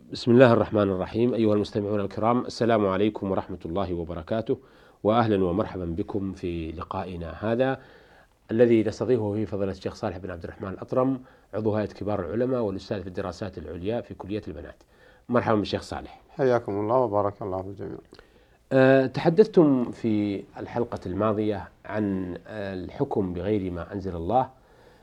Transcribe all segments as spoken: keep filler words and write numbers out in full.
بسم الله الرحمن الرحيم. أيها المستمعون الكرام، السلام عليكم ورحمة الله وبركاته، وأهلا ومرحبا بكم في لقائنا هذا الذي نستضيفه فيه فضيلة الشيخ صالح بن عبد الرحمن الأطرم، عضو هيئة كبار العلماء والأستاذ في الدراسات العليا في كلية البنات. مرحبا بالشيخ صالح. حياكم الله وبارك الله في الجميع. أه تحدثتم في الحلقة الماضية عن الحكم بغير ما أنزل الله،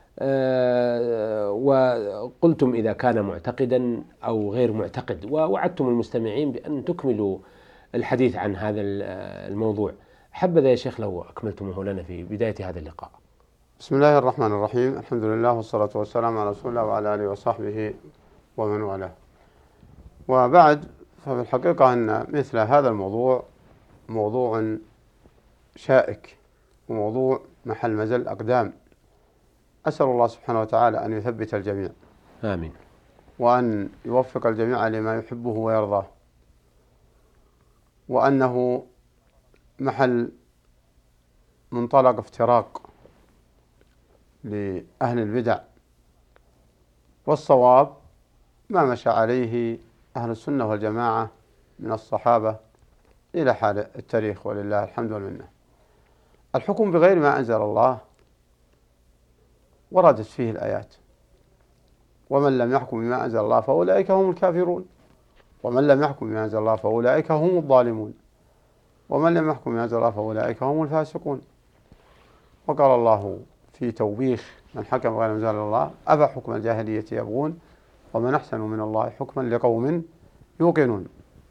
أه وقلتم إذا كان معتقدا أو غير معتقد، ووعدتم المستمعين بأن تكملوا الحديث عن هذا الموضوع. حبذا يا شيخ لو أكملتموه لنا في بداية هذا اللقاء. بسم الله الرحمن الرحيم، الحمد لله والصلاة والسلام على رسول الله وعلى آله وصحبه ومن والاه. وبعد، ففي الحقيقة أن مثل هذا الموضوع موضوع شائك وموضوع محل مزل أقدام. أسأل الله سبحانه وتعالى أن يثبت الجميع، آمين، وأن يوفق الجميع لما يحبه ويرضاه، وأنه محل منطلق افتراق لأهل البدع، والصواب ما مشى عليه أهل السنة والجماعة من الصحابة إلى حال التاريخ، ولله الحمد والمنة. الحكم بغير ما أنزل الله وردت فيه الآيات: ومن لم يحكم بما أنزل الله فأولئك هم الكافرون، ومن لم يحكم بما أنزل الله فأولئك هم الظالمون، ومن لم يحكم بما أنزل الله فأولئك هم الفاسقون. وقال الله في توبيخ من حكم بغير ما أنزل الله: أفحكم الجاهلية يبغون ومن أحسن من الله حكما لقوم يوقنون.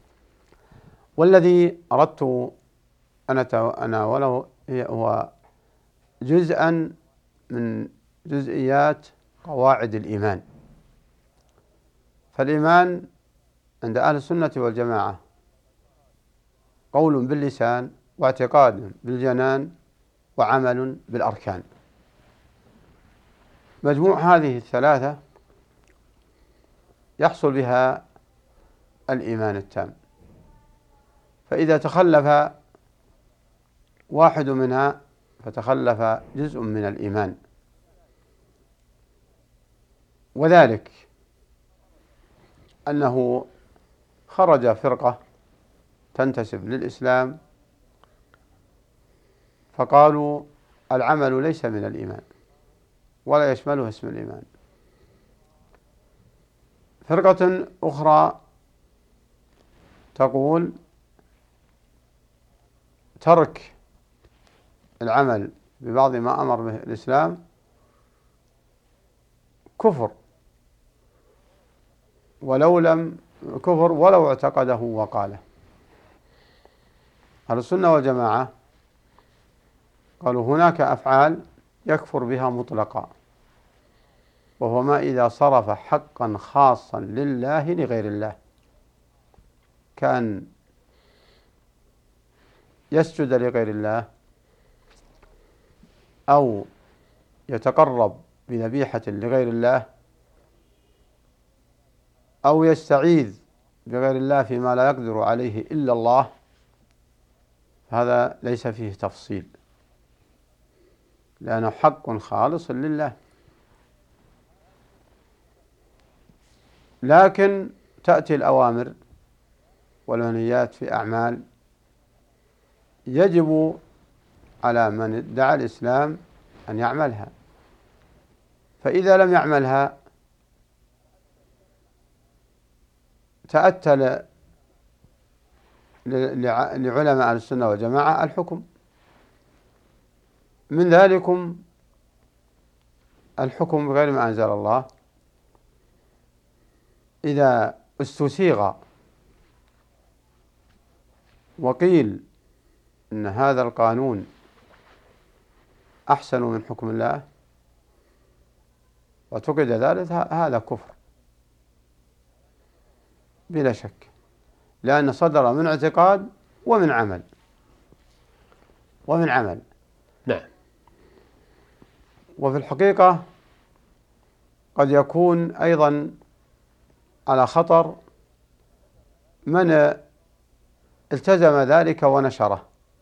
والذي أردت أن أتناوله هو جزءا من جزئيات قواعد الإيمان. فالإيمان عند أهل السنة والجماعة قول باللسان، واعتقاد بالجنان، وعمل بالأركان. مجموع هذه الثلاثة يحصل بها الإيمان التام. فإذا تخلف واحد منها فتخلف جزء من الإيمان، وذلك أنه خرج فرقة تنتسب للإسلام فقالوا العمل ليس من الإيمان ولا يشمله اسم الإيمان. فرقة أخرى تقول ترك العمل ببعض ما أمر به الإسلام كفر، ولو لم كفر ولو اعتقده وقاله. أهل السنة والجماعة قالوا هناك أفعال يكفر بها مطلقا، وهو ما إذا صرف حقا خاصا لله لغير الله، كان يسجد لغير الله، أو يتقرب بذبيحة لغير الله، أو يستعيذ بغير الله فيما لا يقدر عليه إلا الله. هذا ليس فيه تفصيل، لأنه حق خالص لله. لكن تأتي الأوامر والمنهيات في أعمال يجب على من ادعى الإسلام أن يعملها، فإذا لم يعملها تأتى لعلماء السنة والجماعة الحكم. من ذلكم الحكم بغير ما أنزل الله. إذا استسيغ وقيل إن هذا القانون أحسن من حكم الله وتقد ذلك، هذا كفر بلا شك، لأن صدر من اعتقاد ومن عمل ومن عمل نعم. وفي الحقيقة قد يكون أيضا على خطر من التزم ذلك ونشره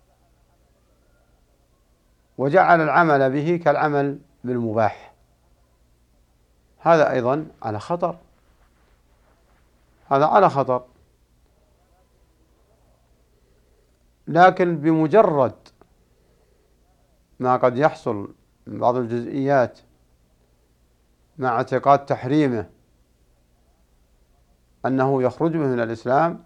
وجعل العمل به كالعمل بالمباح، هذا أيضا على خطر. هذا على خطر. لكن بمجرد ما قد يحصل من بعض الجزئيات مع اعتقاد تحريمه أنه يخرج به من الإسلام،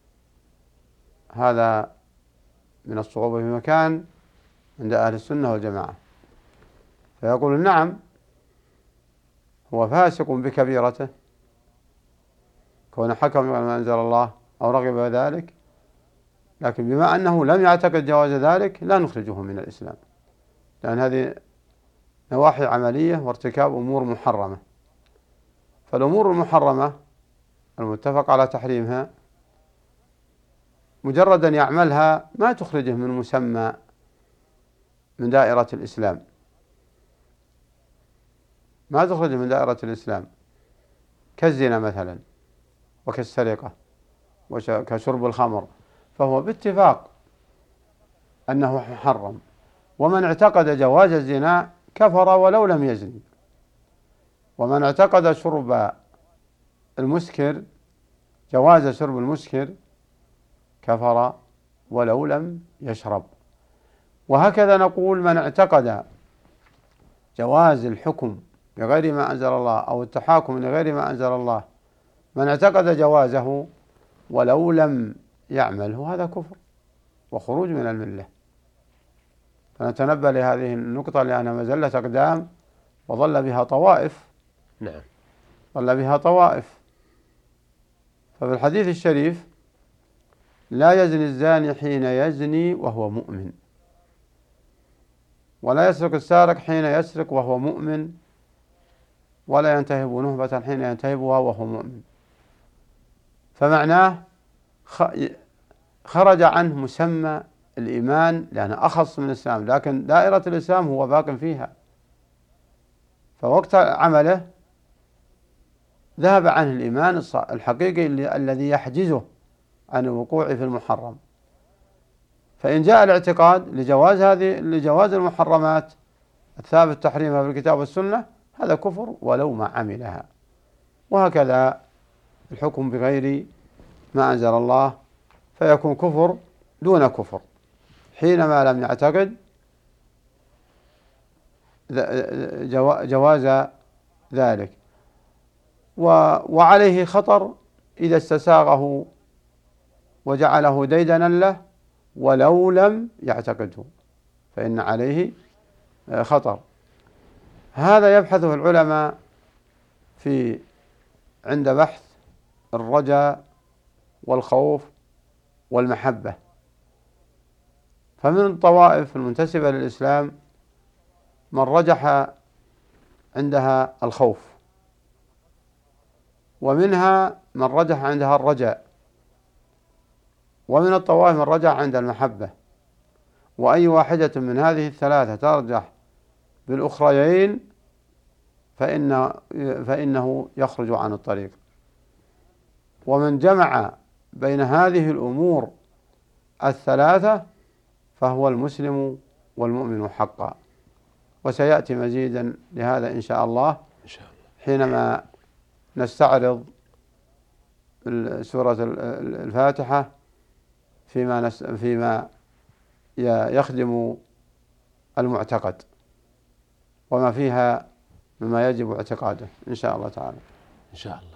هذا من الصعوبة في مكان عند أهل السنة والجماعة، فيقول نعم هو فاسق بكبيرته كون حكم بما أنزل الله أو رغب ذلك، لكن بما أنه لم يعتقد جواز ذلك لا نخرجه من الإسلام، لأن هذه نواحي عملية وارتكاب أمور محرمة. فالأمور المحرمة المتفق على تحريمها مجرد أن يعملها ما تخرجه من مسمى من دائرة الإسلام، ما تخرجه من دائرة الإسلام، كالزنا مثلا وكالسرقة وكشرب الخمر، فهو باتفاق أنه محرم. ومن اعتقد جواز الزنا كفر ولو لم يزني، ومن اعتقد شرب المسكر جواز شرب المسكر كفر ولو لم يشرب. وهكذا نقول من اعتقد جواز الحكم بغير ما أنزل الله أو التحاكم لغير ما أنزل الله، من اعتقد جوازه ولو لم يعمله هذا كفر وخروج من الملة. فنتنبه لهذه النقطة لأنها مزلة أقدام وظل بها طوائف. نعم. ظل بها طوائف. ففي الحديث الشريف لا يزني الزاني حين يزني وهو مؤمن، ولا يسرق السارق حين يسرق وهو مؤمن، ولا ينتهب نهبة حين ينتهبها وهو مؤمن. فمعناه خرج عنه مسمى الإيمان لأنه أخص من الإسلام، لكن دائرة الإسلام هو باق فيها، فوقت عمله ذهب عنه الإيمان الحقيقي الذي يحجزه عن الوقوع في المحرم. فإن جاء الاعتقاد لجواز هذه لجواز المحرمات الثابت تحريمها في الكتاب والسنة هذا كفر ولو ما عملها. وهكذا الحكم بغير ما أنزل الله فيكون كفر دون كفر حينما لم يعتقد جواز ذلك، وعليه خطر إذا استساغه وجعله ديدنا له ولو لم يعتقده، فإن عليه خطر. هذا يبحثه العلماء في عند بحث الرجاء والخوف والمحبة. فمن الطوائف المنتسبة للإسلام من رجح عندها الخوف، ومنها من رجح عندها الرجاء، ومن الطوائف من رجح عند المحبة. وأي واحدة من هذه الثلاثة ترجح بالأخريين فإن فإنه يخرج عن الطريق. ومن جمع بين هذه الأمور الثلاثة فهو المسلم والمؤمن حقا. وسيأتي مزيدا لهذا إن شاء الله حينما نستعرض سورة الفاتحة فيما فيما يخدم المعتقد وما فيها مما يجب اعتقاده إن شاء الله تعالى. إن شاء الله.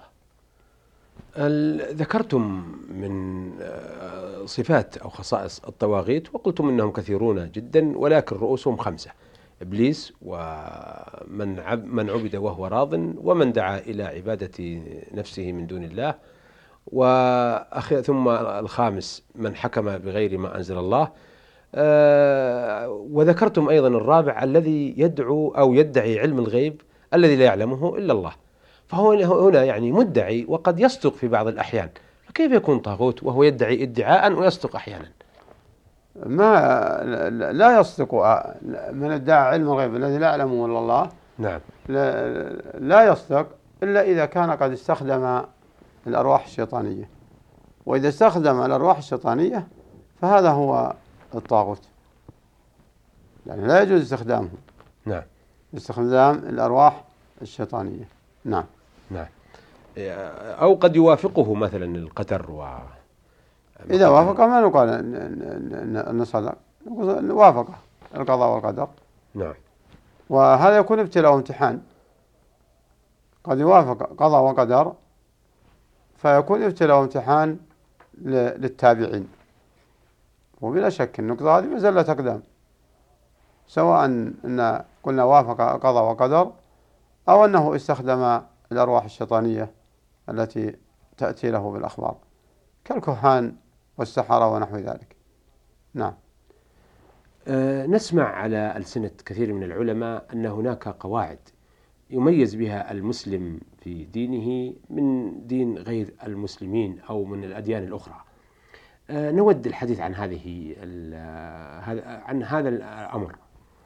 ذكرتم من صفات أو خصائص الطواغيت وقلتم إنهم كثيرون جدا، ولكن رؤوسهم خمسة: إبليس، ومن عب من عبد وهو راض، ومن دعا إلى عبادة نفسه من دون الله، وأخي ثم الخامس من حكم بغير ما أنزل الله. أه وذكرتم أيضا الرابع الذي يدعو أو يدعي علم الغيب الذي لا يعلمه إلا الله. فهو هنا يعني مدعي وقد يصدق في بعض الأحيان، فكيف يكون طاغوت وهو يدعي ادعاء ويصدق أحيانا؟ ما لا يصدق من ادعى علم الغيب الذي لا يعلمه إلا الله. نعم. لا, لا يصدق إلا إذا كان قد استخدم الأرواح الشيطانية، وإذا استخدم الأرواح الشيطانية فهذا هو الطاغوت، يعني لا يجوز استخدامه. نعم. استخدام الأرواح الشيطانية. نعم. نعم. أو قد يوافقه مثلا القدر و إذا وافق ما نقول أن صدق، نقول وافق القضاء والقدر. نعم. وهذا يكون ابتلاء وامتحان، قد يوافق قضاء وقدر فيكون ابتلاء وامتحان للتابعين. وبلا شك النقطة هذه مزلة أقدام، سواء أن قلنا وافق قضاء وقدر أو أنه استخدم الأرواح الشيطانية التي تأتي له بالأخبار كالكهان والسحرة ونحو ذلك. نعم. أه نسمع على ألسنة كثير من العلماء أن هناك قواعد يميز بها المسلم في دينه من دين غير المسلمين أو من الأديان الأخرى. أه نود الحديث عن هذه عن هذا الأمر.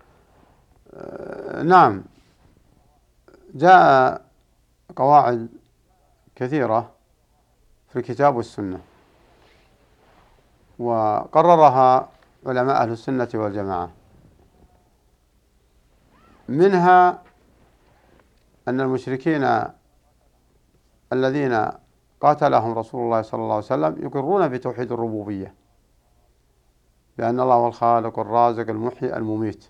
أه نعم، جاء قواعد كثيرة في الكتاب والسنة، وقررها علماء أهل السنة والجماعة. منها أن المشركين الذين قاتلهم رسول الله صلى الله عليه وسلم يقرون بتوحيد الربوبية، بأن الله هو الخالق الرازق المحيي المميت،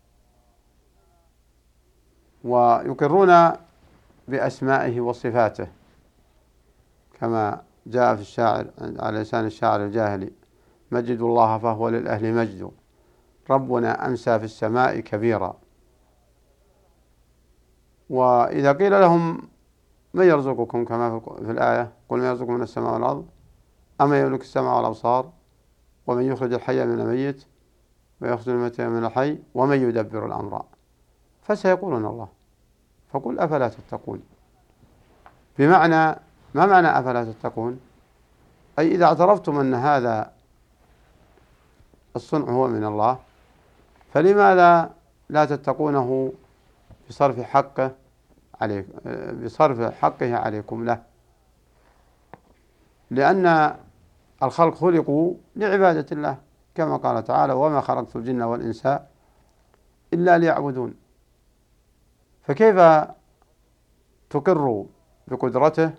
ويقرون بأسمائه وصفاته كما جاء في الشاعر على لسان الشاعر الجاهلي: مجد الله فهو للأهل مجد، ربنا أمسى في السماء كبيرا. وإذا قيل لهم من يرزقكم كما في الآية: قل من يرزقكم من السماء والأرض أما يملك السمع والأبصار ومن يخرج الحي من الميت ويخرج الميت من الحي ومن يدبر الأمر، فسيقولون الله. فقل أفلا تتقون. بمعنى، ما معنى أفلا تتقون؟ أي إذا اعترفتم أن هذا الصنع هو من الله فلماذا لا تتقونه بصرف حقه عليكم بصرف حقه عليكم له؟ لأن الخلق خلقوا لعبادة الله، كما قال تعالى: وما خلقت الجن والإنس إلا ليعبدون. فكيف تقر بقدرته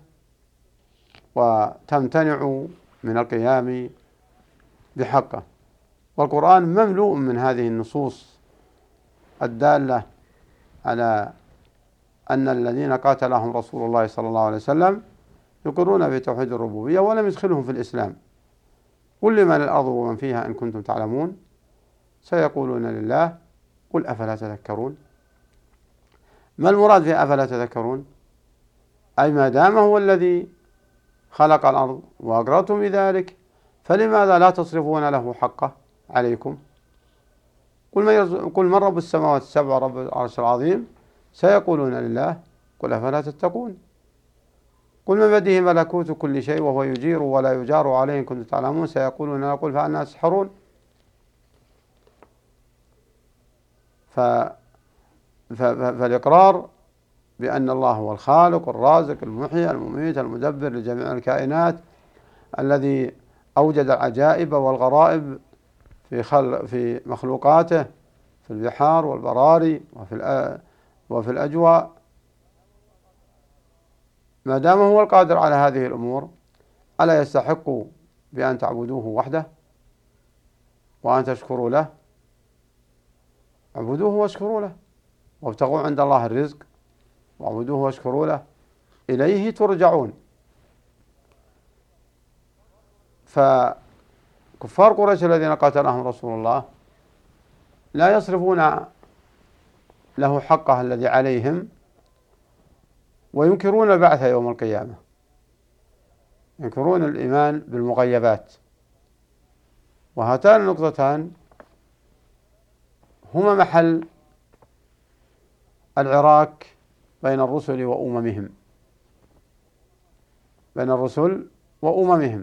وتمتنع من القيام بحقه؟ والقرآن مملوء من هذه النصوص الدالة على أن الذين قاتلهم رسول الله صلى الله عليه وسلم يقرون بتوحيد الربوبية ولم يدخلهم في الإسلام. قل لمن الأرض ومن فيها إن كنتم تعلمون سيقولون لله قل أفلا تذكرون. ما المراد في أفلا تذكرون؟ أي ما دام هو الذي خلق الأرض وأقررتم بذلك فلماذا لا تصرفون له حقه عليكم؟ قل من, يرزق قل من رب السماوات السبع رب العرش العظيم سيقولون لله قل أفلا تتقون. قل من بيده ملكوت كل شيء وهو يجير ولا يجار عليه إن كنتم تعلمون سيقولون لا قل فأنا تسحرون. ف... ف... فالإقرار بأن الله هو الخالق الرازق المحيي المميت المدبر لجميع الكائنات الذي أوجد العجائب والغرائب في خل... في مخلوقاته في البحار والبراري وفي الأ... وفي الأجواء، ما دام هو القادر على هذه الأمور ألا يستحق بأن تعبدوه وحده وأن تشكروا له؟ اعبدوه واشكروا له وابتغوا عند الله الرزق واعبدوه واشكروا له إليه ترجعون. فكفار قريش الذين قاتلهم رسول الله لا يصرفون له حقه الذي عليهم وينكرون البعث يوم القيامة، ينكرون الإيمان بالمغيبات. وهاتان النقطتان هما محل العراك بين الرسل وأممهم بين الرسل وأممهم.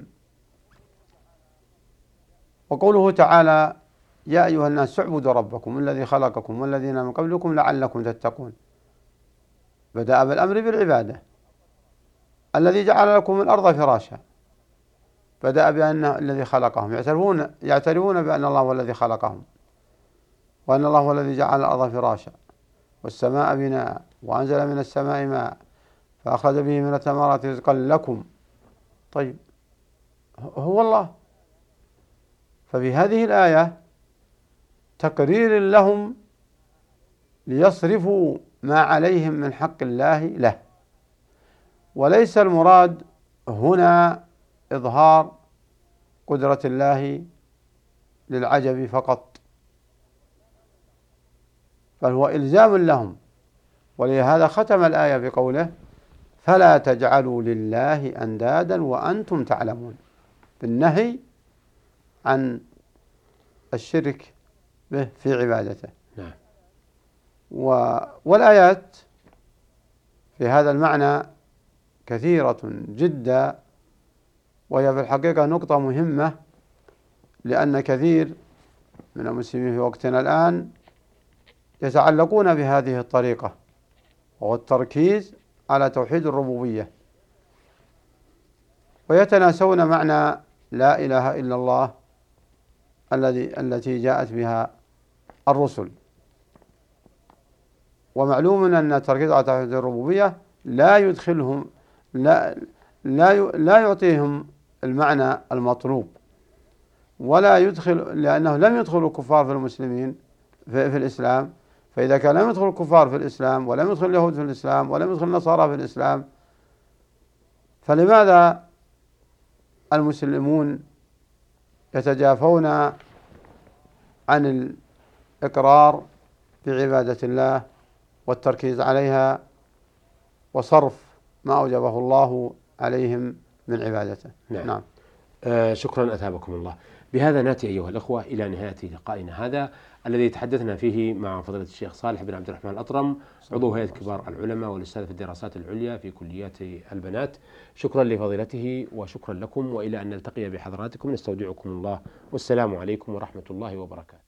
وقوله تعالى: يا أيها الناس اعبدوا ربكم الذي خلقكم والذين من قبلكم لعلكم تتقون، بدأ بالأمر بالعبادة. الذي جعل لكم الأرض فراشا بدأ بأنه الذي خلقهم، يعترفون يعترفون بأن الله هو الذي خلقهم وأن الله هو الذي جعل الأرض فراشا والسماء بناء وأنزل من السماء ماء فأخرج به من الثمرات رزقا لكم. طيب هو الله. ففي هذه الآية تقرير لهم ليصرفوا ما عليهم من حق الله له، وليس المراد هنا إظهار قدرة الله للعجب فقط، بل هو إلزام لهم. ولهذا ختم الآية بقوله فلا تجعلوا لله أندادا وأنتم تعلمون، بالنهي عن الشرك به في عبادته. نعم. والآيات في هذا المعنى كثيرة جدا، وهي في الحقيقة نقطة مهمة، لأن كثير من المسلمين في وقتنا الآن يتعلقون بهذه الطريقة، وهو التركيز على توحيد الربوبية، ويتناسون معنى لا إله إلا الله الذي التي جاءت بها الرسل. ومعلوم أن التركيز على توحيد الربوبية لا يدخلهم لا لا لا يعطيهم المعنى المطلوب، ولا يدخل، لأنه لم يدخل الكفار في المسلمين في, في الإسلام. فإذا كان لم يدخل الكفار في الإسلام، ولم يدخل اليهود في الإسلام، ولم يدخل النصارى في الإسلام، فلماذا المسلمون يتجافون عن الإقرار بعبادة الله والتركيز عليها وصرف ما أوجبه الله عليهم من عبادته؟ نعم, نعم. آه شكرا أثابكم الله. بهذا نأتي أيها الأخوة إلى نهاية لقائنا هذا الذي تحدثنا فيه مع فضيلة الشيخ صالح بن عبد الرحمن الأطرم، عضو هيئة كبار العلماء والأستاذ في الدراسات العليا في كليات البنات. شكرا لفضيلته وشكرا لكم، وإلى أن نلتقي بحضراتكم نستودعكم الله، والسلام عليكم ورحمة الله وبركاته.